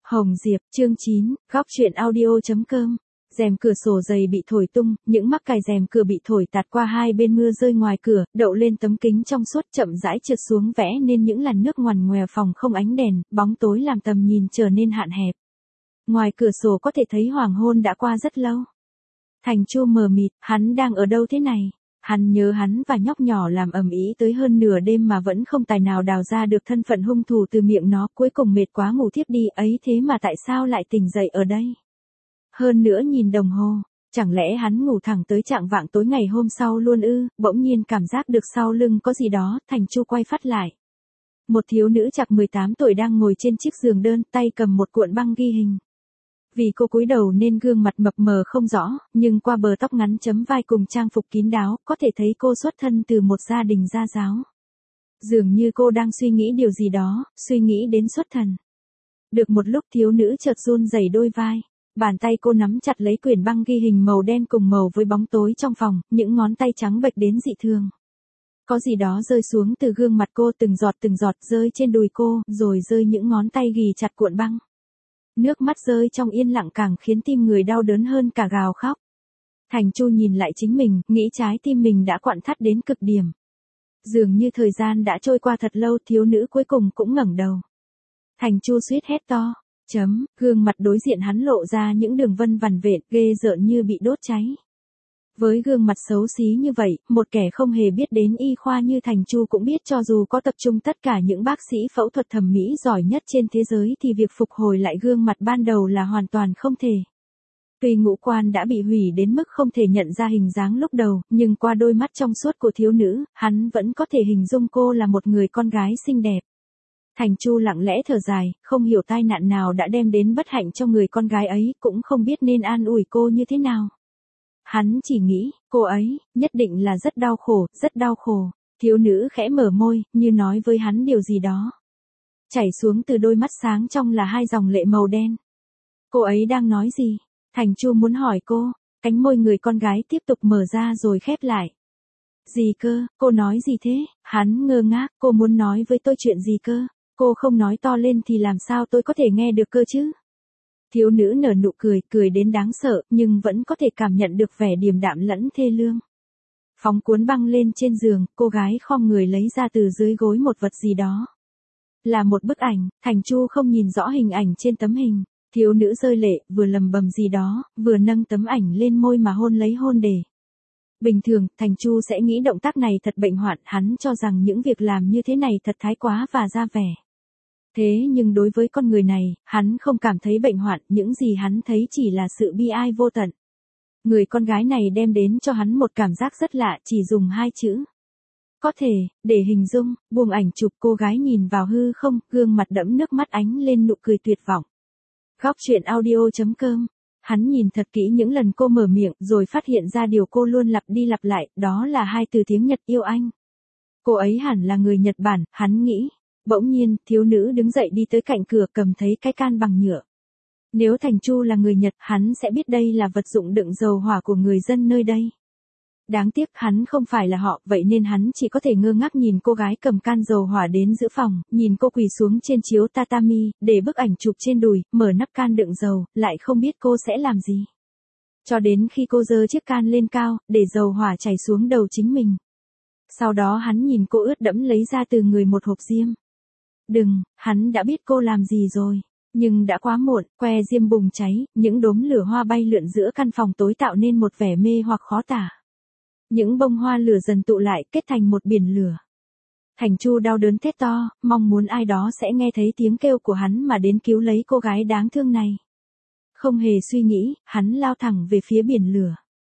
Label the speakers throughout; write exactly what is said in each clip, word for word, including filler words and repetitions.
Speaker 1: Hồng Diệp, chương chín, góc truyện audio chấm com. Rèm cửa sổ dày bị thổi tung, những mắc cài rèm cửa bị thổi tạt qua hai bên, mưa rơi ngoài cửa, đậu lên tấm kính trong suốt, chậm rãi trượt xuống vẽ nên những làn nước ngoằn ngoèo. Phòng không ánh đèn, bóng tối làm tầm nhìn trở nên hạn hẹp. Ngoài cửa sổ có thể thấy hoàng hôn đã qua rất lâu. Thành Chu mờ mịt, hắn đang ở đâu thế này? Hắn nhớ hắn và nhóc nhỏ làm ầm ĩ tới hơn nửa đêm mà vẫn không tài nào đào ra được thân phận hung thủ từ miệng nó, cuối cùng mệt quá ngủ thiếp đi, ấy thế mà tại sao lại tỉnh dậy ở đây? Hơn nữa nhìn đồng hồ, chẳng lẽ hắn ngủ thẳng tới chạng vạng tối ngày hôm sau luôn ư? Bỗng nhiên cảm giác được sau lưng có gì đó, Thành Chu quay phát lại. Một thiếu nữ chạc mười tám tuổi đang ngồi trên chiếc giường đơn, tay cầm một cuộn băng ghi hình. Vì cô cúi đầu nên gương mặt mập mờ không rõ, nhưng qua bờ tóc ngắn chấm vai cùng trang phục kín đáo, có thể thấy cô xuất thân từ một gia đình gia giáo. Dường như cô đang suy nghĩ điều gì đó, suy nghĩ đến xuất thần. Được một lúc thiếu nữ chợt run rẩy đôi vai. Bàn tay cô nắm chặt lấy quyển băng ghi hình màu đen cùng màu với bóng tối trong phòng, những ngón tay trắng bệch đến dị thường. Có gì đó rơi xuống từ gương mặt cô, từng giọt từng giọt rơi trên đùi cô, rồi rơi những ngón tay ghì chặt cuộn băng. Nước mắt rơi trong yên lặng càng khiến tim người đau đớn hơn cả gào khóc. Thành Chu nhìn lại chính mình, nghĩ trái tim mình đã quặn thắt đến cực điểm. Dường như thời gian đã trôi qua thật lâu, thiếu nữ cuối cùng cũng ngẩng đầu. Thành Chu suýt hét to. Chấm, gương mặt đối diện hắn lộ ra những đường vân vằn vện, ghê rợn như bị đốt cháy. Với gương mặt xấu xí như vậy, một kẻ không hề biết đến y khoa như Thành Chu cũng biết cho dù có tập trung tất cả những bác sĩ phẫu thuật thẩm mỹ giỏi nhất trên thế giới thì việc phục hồi lại gương mặt ban đầu là hoàn toàn không thể. Tuy ngũ quan đã bị hủy đến mức không thể nhận ra hình dáng lúc đầu, nhưng qua đôi mắt trong suốt của thiếu nữ, hắn vẫn có thể hình dung cô là một người con gái xinh đẹp. Thành Chu lặng lẽ thở dài, không hiểu tai nạn nào đã đem đến bất hạnh cho người con gái ấy, cũng không biết nên an ủi cô như thế nào. Hắn chỉ nghĩ, cô ấy, nhất định là rất đau khổ, rất đau khổ. Thiếu nữ khẽ mở môi, như nói với hắn điều gì đó. Chảy xuống từ đôi mắt sáng trong là hai dòng lệ màu đen. Cô ấy đang nói gì? Thành Chu muốn hỏi cô, cánh môi người con gái tiếp tục mở ra rồi khép lại. Gì cơ, cô nói gì thế? Hắn ngơ ngác, cô muốn nói với tôi chuyện gì cơ? Cô không nói to lên thì làm sao tôi có thể nghe được cơ chứ? Thiếu nữ nở nụ cười, cười đến đáng sợ, nhưng vẫn có thể cảm nhận được vẻ điềm đạm lẫn thê lương. Phóng cuốn băng lên trên giường, cô gái khom người lấy ra từ dưới gối một vật gì đó. Là một bức ảnh, Thành Chu không nhìn rõ hình ảnh trên tấm hình. Thiếu nữ rơi lệ, vừa lầm bầm gì đó, vừa nâng tấm ảnh lên môi mà hôn lấy hôn để. Bình thường, Thành Chu sẽ nghĩ động tác này thật bệnh hoạn, hắn cho rằng những việc làm như thế này thật thái quá và ra vẻ. Thế nhưng đối với con người này, hắn không cảm thấy bệnh hoạn, những gì hắn thấy chỉ là sự bi ai vô tận. Người con gái này đem đến cho hắn một cảm giác rất lạ, chỉ dùng hai chữ. Có thể, để hình dung, buông ảnh chụp, cô gái nhìn vào hư không, gương mặt đẫm nước mắt ánh lên nụ cười tuyệt vọng. Góc truyện audio chấm com. Hắn nhìn thật kỹ những lần cô mở miệng, rồi phát hiện ra điều cô luôn lặp đi lặp lại, đó là hai từ tiếng Nhật, yêu anh. Cô ấy hẳn là người Nhật Bản, hắn nghĩ. Bỗng nhiên, thiếu nữ đứng dậy đi tới cạnh cửa, cầm thấy cái can bằng nhựa. Nếu Thành Chu là người Nhật, hắn sẽ biết đây là vật dụng đựng dầu hỏa của người dân nơi đây. Đáng tiếc hắn không phải là họ, vậy nên hắn chỉ có thể ngơ ngác nhìn cô gái cầm can dầu hỏa đến giữa phòng, nhìn cô quỳ xuống trên chiếu tatami, để bức ảnh chụp trên đùi, mở nắp can đựng dầu, lại không biết cô sẽ làm gì. Cho đến khi cô giơ chiếc can lên cao, để dầu hỏa chảy xuống đầu chính mình. Sau đó hắn nhìn cô ướt đẫm lấy ra từ người một hộp diêm. Đừng, hắn đã biết cô làm gì rồi. Nhưng đã quá muộn, que diêm bùng cháy, những đốm lửa hoa bay lượn giữa căn phòng tối tạo nên một vẻ mê hoặc khó tả. Những bông hoa lửa dần tụ lại, kết thành một biển lửa. Thành Chu đau đớn thét to, mong muốn ai đó sẽ nghe thấy tiếng kêu của hắn mà đến cứu lấy cô gái đáng thương này. Không hề suy nghĩ, hắn lao thẳng về phía biển lửa.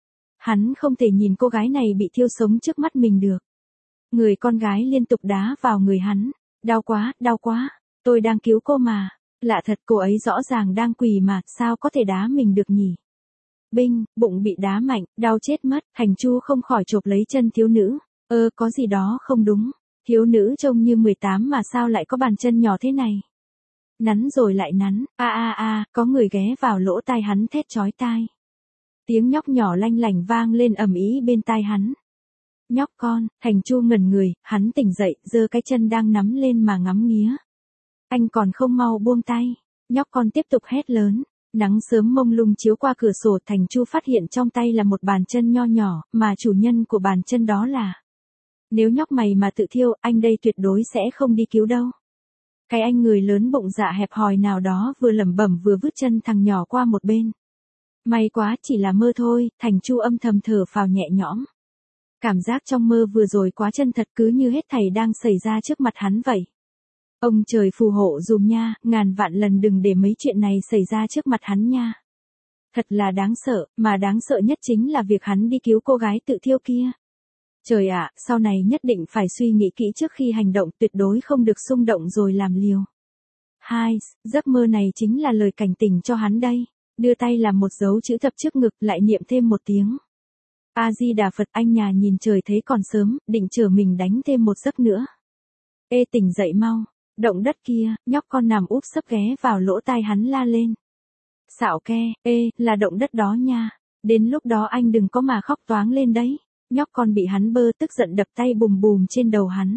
Speaker 1: Hắn không thể nhìn cô gái này bị thiêu sống trước mắt mình được. Người con gái liên tục đá vào người hắn. Đau quá, đau quá, tôi đang cứu cô mà. Lạ thật, cô ấy rõ ràng đang quỳ mà, sao có thể đá mình được nhỉ? Binh, bụng bị đá mạnh, đau chết mất. Thành Chu không khỏi chộp lấy chân thiếu nữ. Ơ, có gì đó không đúng. Thiếu nữ trông như mười tám mà sao lại có bàn chân nhỏ thế này? Nắn rồi lại nắn, a a a, có người ghé vào lỗ tai hắn thét chói tai. Tiếng nhóc nhỏ lanh lảnh vang lên ầm ĩ bên tai hắn. Nhóc con, Thành Chu ngẩn người, hắn tỉnh dậy, giơ cái chân đang nắm lên mà ngắm nghía. Anh còn không mau buông tay. Nhóc con tiếp tục hét lớn. Nắng sớm mông lung chiếu qua cửa sổ, Thành Chu phát hiện trong tay là một bàn chân nho nhỏ, mà chủ nhân của bàn chân đó là. Nếu nhóc mày mà tự thiêu, anh đây tuyệt đối sẽ không đi cứu đâu. Cái anh người lớn bụng dạ hẹp hòi nào đó vừa lẩm bẩm vừa vứt chân thằng nhỏ qua một bên. May quá chỉ là mơ thôi, Thành Chu âm thầm thở phào nhẹ nhõm. Cảm giác trong mơ vừa rồi quá chân thật, cứ như hết thảy đang xảy ra trước mặt hắn vậy. Ông trời phù hộ dùm nha, ngàn vạn lần đừng để mấy chuyện này xảy ra trước mặt hắn nha. Thật là đáng sợ, mà đáng sợ nhất chính là việc hắn đi cứu cô gái tự thiêu kia. Trời ạ, sau này nhất định phải suy nghĩ kỹ trước khi hành động, tuyệt đối không được xung động rồi làm liều. Hai, giấc mơ này chính là lời cảnh tỉnh cho hắn đây. Đưa tay làm một dấu chữ thập trước ngực, lại niệm thêm một tiếng. A-di-đà Phật. Anh nhà nhìn trời thấy còn sớm, định chở mình đánh thêm một giấc nữa. Ê tỉnh dậy mau. Động đất kia, nhóc con nằm úp sấp ghé vào lỗ tai hắn la lên. Xạo ke, ê, là động đất đó nha. Đến lúc đó anh đừng có mà khóc toáng lên đấy. Nhóc con bị hắn bơ tức giận đập tay bùm bùm trên đầu hắn.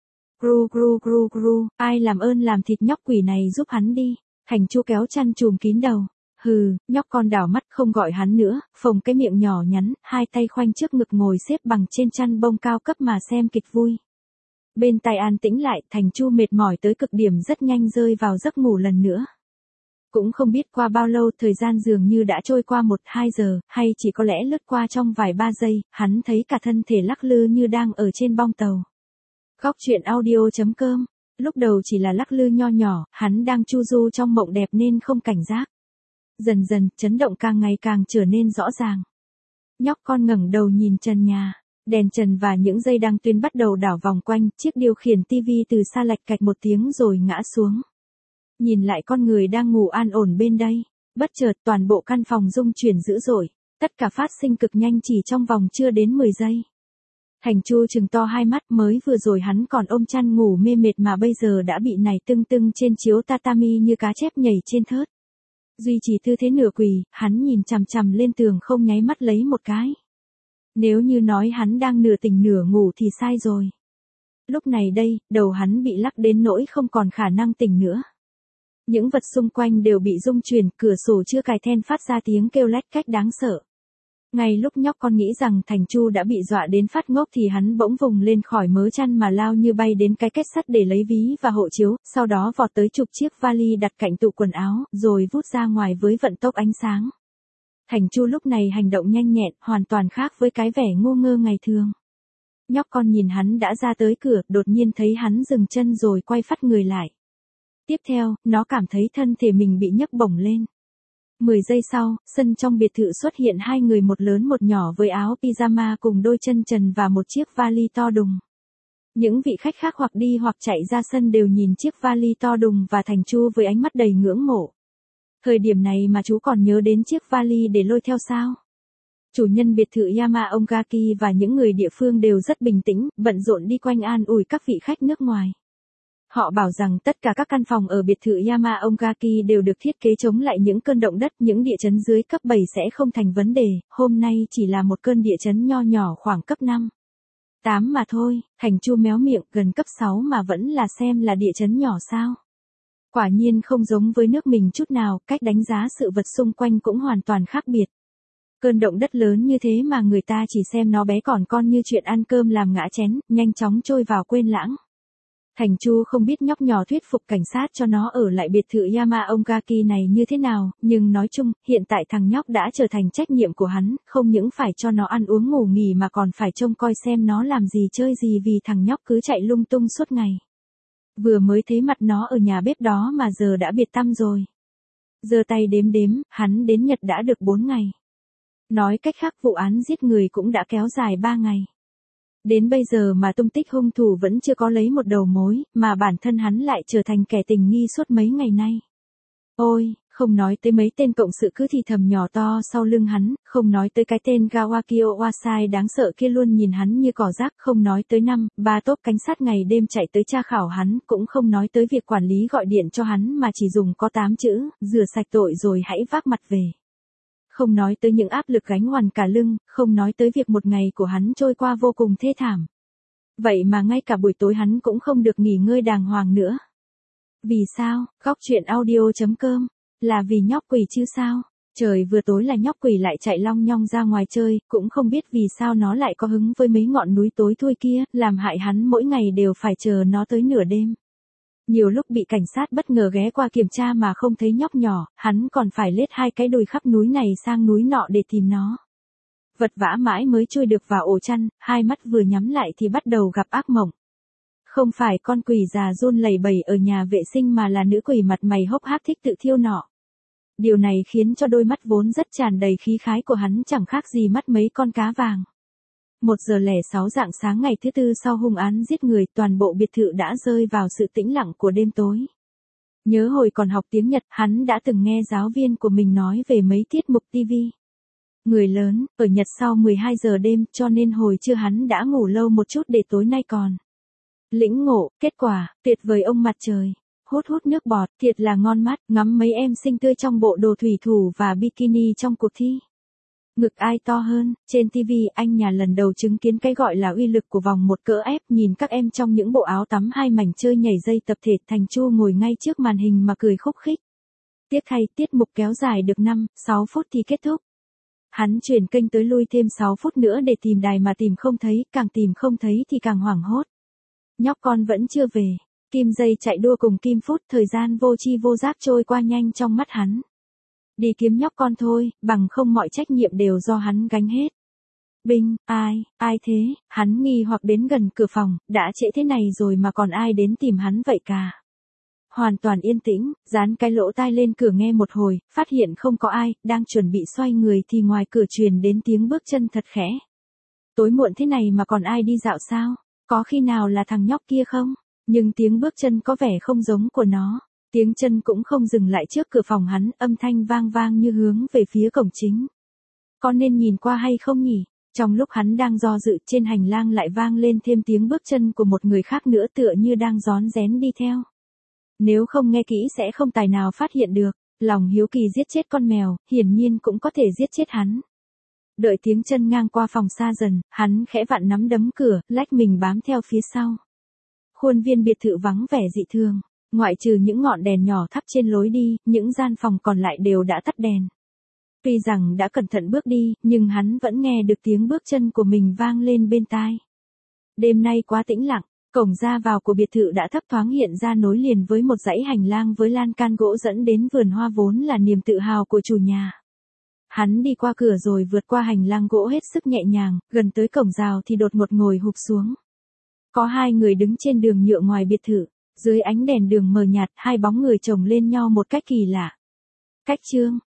Speaker 1: Gru gru gru gru, ai làm ơn làm thịt nhóc quỷ này giúp hắn đi. Thành Chu kéo chăn trùm kín đầu. Hừ, nhóc con đảo mắt không gọi hắn nữa, phồng cái miệng nhỏ nhắn, hai tay khoanh trước ngực ngồi xếp bằng trên chăn bông cao cấp mà xem kịch vui. Bên tai an tĩnh lại, Thành Chu mệt mỏi tới cực điểm rất nhanh rơi vào giấc ngủ lần nữa. Cũng không biết qua bao lâu, thời gian dường như đã trôi qua một hai giờ, hay chỉ có lẽ lướt qua trong vài ba giây, hắn thấy cả thân thể lắc lư như đang ở trên bong tàu. Góc truyện audio chấm com. Lúc đầu chỉ là lắc lư nho nhỏ, hắn đang chu du trong mộng đẹp nên không cảnh giác. Dần dần, chấn động càng ngày càng trở nên rõ ràng. Nhóc con ngẩng đầu nhìn trần nhà. Đèn trần và những dây đăng tuyến bắt đầu đảo vòng quanh, chiếc điều khiển tivi từ xa lạch cạch một tiếng rồi ngã xuống. Nhìn lại con người đang ngủ an ổn bên đây. Bất chợt toàn bộ căn phòng rung chuyển dữ dội. Tất cả phát sinh cực nhanh chỉ trong vòng chưa đến mười giây. Thành Chu trừng to hai mắt, mới vừa rồi hắn còn ôm chăn ngủ mê mệt mà bây giờ đã bị nảy tưng tưng trên chiếu tatami như cá chép nhảy trên thớt. Duy trì tư thế nửa quỳ, hắn nhìn chằm chằm lên tường không nháy mắt lấy một cái. Nếu như nói hắn đang nửa tỉnh nửa ngủ thì sai rồi. Lúc này đây, đầu hắn bị lắc đến nỗi không còn khả năng tỉnh nữa. Những vật xung quanh đều bị rung chuyển, cửa sổ chưa cài then phát ra tiếng kêu lách cách đáng sợ. Ngay lúc nhóc con nghĩ rằng Thành Chu đã bị dọa đến phát ngốc thì hắn bỗng vùng lên khỏi mớ chăn mà lao như bay đến cái kết sắt để lấy ví và hộ chiếu, sau đó vọt tới chụp chiếc vali đặt cạnh tủ quần áo, rồi vút ra ngoài với vận tốc ánh sáng. Thành Chu lúc này hành động nhanh nhẹn, hoàn toàn khác với cái vẻ ngu ngơ ngày thường. Nhóc con nhìn hắn đã ra tới cửa, đột nhiên thấy hắn dừng chân rồi quay phắt người lại. Tiếp theo, nó cảm thấy thân thể mình bị nhấc bổng lên. Mười giây sau, sân trong biệt thự xuất hiện hai người, một lớn một nhỏ với áo pyjama cùng đôi chân trần và một chiếc vali to đùng. Những vị khách khác hoặc đi hoặc chạy ra sân đều nhìn chiếc vali to đùng và Thành Chu với ánh mắt đầy ngưỡng mộ. Thời điểm này mà chú còn nhớ đến chiếc vali để lôi theo sao? Chủ nhân biệt thự Yamaongaki và những người địa phương đều rất bình tĩnh, bận rộn đi quanh an ủi các vị khách nước ngoài. Họ bảo rằng tất cả các căn phòng ở biệt thự Yamaongaki đều được thiết kế chống lại những cơn động đất, những địa chấn dưới cấp bảy sẽ không thành vấn đề, hôm nay chỉ là một cơn địa chấn nho nhỏ khoảng cấp năm. tám mà thôi, Thành Chu méo miệng, gần cấp sáu mà vẫn là xem là địa chấn nhỏ sao? Quả nhiên không giống với nước mình chút nào, cách đánh giá sự vật xung quanh cũng hoàn toàn khác biệt. Cơn động đất lớn như thế mà người ta chỉ xem nó bé còn con như chuyện ăn cơm làm ngã chén, nhanh chóng trôi vào quên lãng. Thành Chu không biết nhóc nhỏ thuyết phục cảnh sát cho nó ở lại biệt thự Yamaongaki này như thế nào, nhưng nói chung, hiện tại thằng nhóc đã trở thành trách nhiệm của hắn, không những phải cho nó ăn uống ngủ nghỉ mà còn phải trông coi xem nó làm gì chơi gì vì thằng nhóc cứ chạy lung tung suốt ngày. Vừa mới thấy mặt nó ở nhà bếp đó mà giờ đã biệt tăm rồi. Giơ tay đếm đếm, hắn đến Nhật đã được bốn ngày. Nói cách khác vụ án giết người cũng đã kéo dài ba ngày. Đến bây giờ mà tung tích hung thủ vẫn chưa có lấy một đầu mối, mà bản thân hắn lại trở thành kẻ tình nghi suốt mấy ngày nay. Ôi, không nói tới mấy tên cộng sự cứ thì thầm nhỏ to sau lưng hắn, không nói tới cái tên Gawakio Wasai đáng sợ kia luôn nhìn hắn như cỏ rác, không nói tới năm, ba tốp cảnh sát ngày đêm chạy tới tra khảo hắn, cũng không nói tới việc quản lý gọi điện cho hắn mà chỉ dùng có tám chữ, rửa sạch tội rồi hãy vác mặt về. Không nói tới những áp lực gánh hoàn cả lưng, không nói tới việc một ngày của hắn trôi qua vô cùng thê thảm. Vậy mà ngay cả buổi tối hắn cũng không được nghỉ ngơi đàng hoàng nữa. Vì sao? Góc chuyện audio chấm com. Là vì nhóc quỷ chứ sao? Trời vừa tối là nhóc quỷ lại chạy long nhong ra ngoài chơi, cũng không biết vì sao nó lại có hứng với mấy ngọn núi tối thui kia, làm hại hắn mỗi ngày đều phải chờ nó tới nửa đêm. Nhiều lúc bị cảnh sát bất ngờ ghé qua kiểm tra mà không thấy nhóc nhỏ, hắn còn phải lết hai cái đùi khắp núi này sang núi nọ để tìm nó. Vật vã mãi mới chui được vào ổ chăn, hai mắt vừa nhắm lại thì bắt đầu gặp ác mộng. Không phải con quỷ già run lẩy bẩy ở nhà vệ sinh mà là nữ quỷ mặt mày hốc hác thích tự thiêu nọ. Điều này khiến cho đôi mắt vốn rất tràn đầy khí khái của hắn chẳng khác gì mắt mấy con cá vàng. Một giờ lẻ sáu rạng sáng ngày thứ tư sau hung án giết người, toàn bộ biệt thự đã rơi vào sự tĩnh lặng của đêm tối. Nhớ hồi còn học tiếng Nhật, hắn đã từng nghe giáo viên của mình nói về mấy tiết mục ti vi. Người lớn, ở Nhật sau mười hai giờ đêm, cho nên hồi trưa hắn đã ngủ lâu một chút để tối nay còn lĩnh ngộ. Kết quả, tuyệt vời ông mặt trời. Hút hút nước bọt, thiệt là ngon mắt, ngắm mấy em xinh tươi trong bộ đồ thủy thủ và bikini trong cuộc thi. Ngực ai to hơn, trên ti vi anh nhà lần đầu chứng kiến cái gọi là uy lực của vòng một cỡ ép, nhìn các em trong những bộ áo tắm hai mảnh chơi nhảy dây tập thể, Thành Chu ngồi ngay trước màn hình mà cười khúc khích. Tiếc thay, tiết mục kéo dài được năm, sáu phút thì kết thúc. Hắn chuyển kênh tới lui thêm sáu phút nữa để tìm đài mà tìm không thấy, càng tìm không thấy thì càng hoảng hốt. Nhóc con vẫn chưa về. Kim dây chạy đua cùng kim phút, thời gian vô chi vô giác trôi qua nhanh trong mắt hắn. Đi kiếm nhóc con thôi, bằng không mọi trách nhiệm đều do hắn gánh hết. Binh, ai, ai thế? Hắn nghi hoặc đến gần cửa phòng, đã trễ thế này rồi mà còn ai đến tìm hắn vậy cả. Hoàn toàn yên tĩnh, dán cái lỗ tai lên cửa nghe một hồi, phát hiện không có ai, đang chuẩn bị xoay người thì ngoài cửa truyền đến tiếng bước chân thật khẽ. Tối muộn thế này mà còn ai đi dạo sao? Có khi nào là thằng nhóc kia không? Nhưng tiếng bước chân có vẻ không giống của nó. Tiếng chân cũng không dừng lại trước cửa phòng hắn, âm thanh vang vang như hướng về phía cổng chính. Có nên nhìn qua hay không nhỉ? Trong lúc hắn đang do dự, trên hành lang lại vang lên thêm tiếng bước chân của một người khác nữa, tựa như đang rón rén đi theo. Nếu không nghe kỹ sẽ không tài nào phát hiện được. Lòng hiếu kỳ giết chết con mèo, hiển nhiên cũng có thể giết chết hắn. Đợi tiếng chân ngang qua phòng xa dần, hắn khẽ vặn nắm đấm cửa, lách mình bám theo phía sau. Khuôn viên biệt thự vắng vẻ dị thường, ngoại trừ những ngọn đèn nhỏ thắp trên lối đi, những gian phòng còn lại đều đã tắt đèn. Tuy rằng đã cẩn thận bước đi, nhưng hắn vẫn nghe được tiếng bước chân của mình vang lên bên tai. Đêm nay quá tĩnh lặng, cổng ra vào của biệt thự đã thấp thoáng hiện ra nối liền với một dãy hành lang với lan can gỗ dẫn đến vườn hoa vốn là niềm tự hào của chủ nhà. Hắn đi qua cửa rồi vượt qua hành lang gỗ hết sức nhẹ nhàng, gần tới cổng rào thì đột ngột ngồi hụp xuống. Có hai người đứng trên đường nhựa ngoài biệt thự, dưới ánh đèn đường mờ nhạt, hai bóng người chồng lên nhau một cách kỳ lạ. Cách Trương,